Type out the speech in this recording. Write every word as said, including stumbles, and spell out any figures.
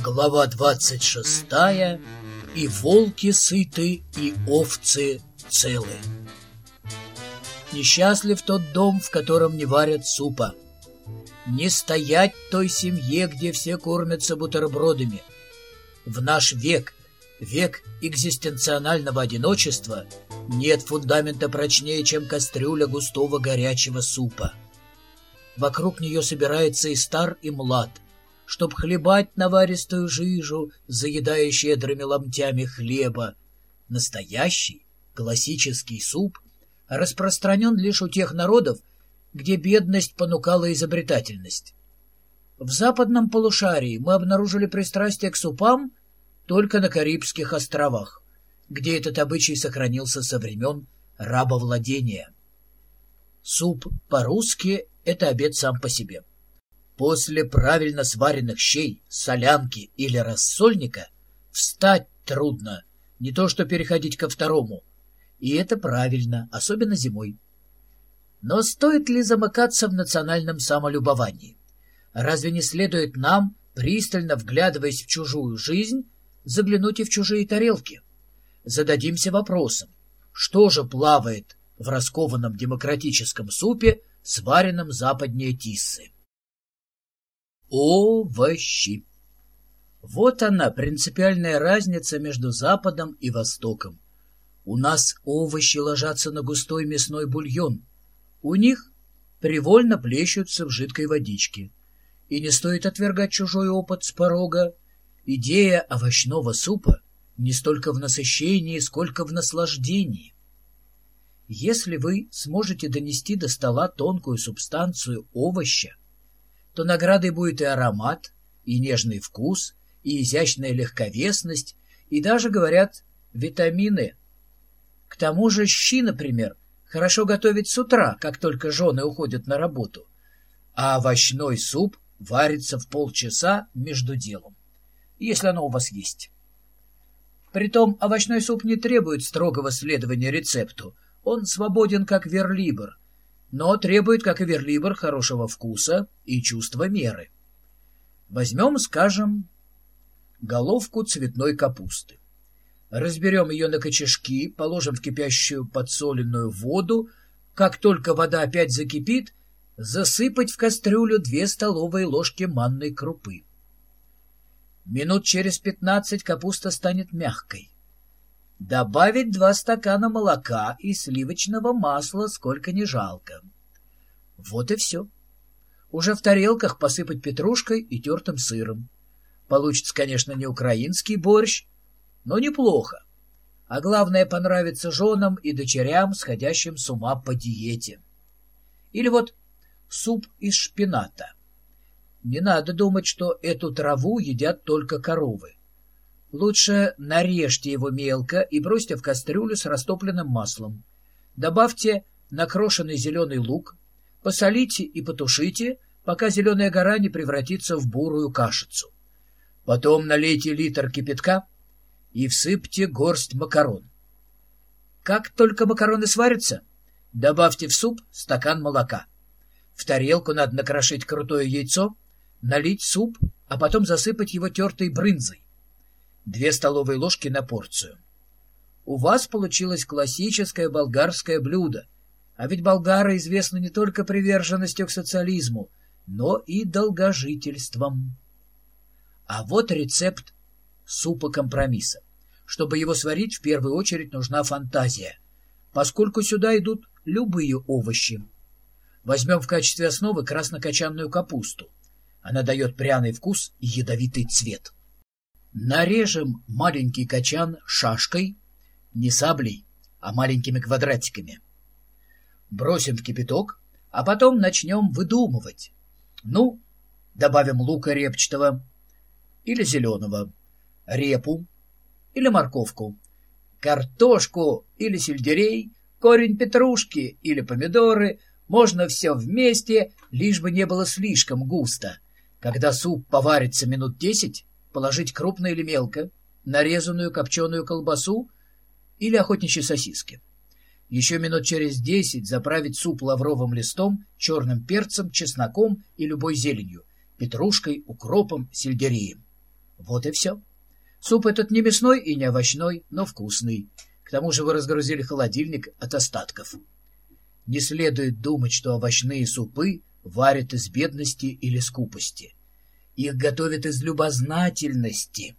Глава двадцать шестая. И волки сыты, и овцы целы. Несчастлив тот дом, в котором не варят супа. Не стоять той семье, где все кормятся бутербродами. В наш век, век экзистенционального одиночества, нет фундамента прочнее, чем кастрюля густого горячего супа. Вокруг нее собирается и стар, и млад, чтоб хлебать наваристую жижу, заедая щедрыми ломтями хлеба. Настоящий классический суп распространен лишь у тех народов, где бедность понукала изобретательность. В западном полушарии мы обнаружили пристрастие к супам только на Карибских островах, где этот обычай сохранился со времен рабовладения. Суп по-русски — это обед сам по себе. После правильно сваренных щей, солянки или рассольника встать трудно, не то что переходить ко второму. И это правильно, особенно зимой. Но стоит ли замыкаться в национальном самолюбовании? Разве не следует нам, пристально вглядываясь в чужую жизнь, заглянуть и в чужие тарелки? Зададимся вопросом, что же плавает в раскованном демократическом супе, сваренном западнее Тиссы? Овощи. Вот она, принципиальная разница между Западом и Востоком. У нас овощи ложатся на густой мясной бульон. У них привольно плещутся в жидкой водичке. И не стоит отвергать чужой опыт с порога. Идея овощного супа не столько в насыщении, сколько в наслаждении. Если вы сможете донести до стола тонкую субстанцию овоща, то наградой будет и аромат, и нежный вкус, и изящная легковесность, и даже, говорят, витамины. К тому же щи, например, хорошо готовить с утра, как только жены уходят на работу, а овощной суп варится в полчаса между делом, если оно у вас есть. Притом овощной суп не требует строгого следования рецепту, он свободен, как верлибр, но требует, как и верлибр, хорошего вкуса и чувства меры. Возьмем, скажем, головку цветной капусты. Разберем ее на кочешки, положим в кипящую подсоленную воду. Как только вода опять закипит, засыпать в кастрюлю две столовые ложки манной крупы. Минут через пятнадцать капуста станет мягкой. Добавить два стакана молока и сливочного масла, сколько не жалко. Вот и все. Уже в тарелках посыпать петрушкой и тертым сыром. Получится, конечно, не украинский борщ, но неплохо. А главное, понравится женам и дочерям, сходящим с ума по диете. Или вот суп из шпината. Не надо думать, что эту траву едят только коровы. Лучше нарежьте его мелко и бросьте в кастрюлю с растопленным маслом. Добавьте накрошенный зеленый лук, посолите и потушите, пока зеленая гора не превратится в бурую кашицу. Потом налейте литр кипятка и всыпьте горсть макарон. Как только макароны сварятся, добавьте в суп стакан молока. В тарелку надо накрошить крутое яйцо, налить суп, а потом засыпать его тертой брынзой. Две столовые ложки на порцию. У вас получилось классическое болгарское блюдо, а ведь болгары известны не только приверженностью к социализму, но и долгожительством. А вот рецепт супа-компромисса. Чтобы его сварить, в первую очередь нужна фантазия, поскольку сюда идут любые овощи. Возьмем в качестве основы краснокочанную капусту. Она дает пряный вкус и ядовитый цвет. Нарежем маленький качан шашкой, не саблей, а маленькими квадратиками. Бросим в кипяток, а потом начнем выдумывать. Ну, добавим лука репчатого или зеленого, репу или морковку, картошку или сельдерей, корень петрушки или помидоры. Можно все вместе, лишь бы не было слишком густо. Когда суп поварится минут десять, положить крупно или мелко нарезанную копченую колбасу или охотничьи сосиски. Еще минут через десять заправить суп лавровым листом, черным перцем, чесноком и любой зеленью, петрушкой, укропом, сельдереем. Вот и все. Суп этот не мясной и не овощной, но вкусный. К тому же вы разгрузили холодильник от остатков. Не следует думать, что овощные супы варят из бедности или скупости. Их готовят из любознательности.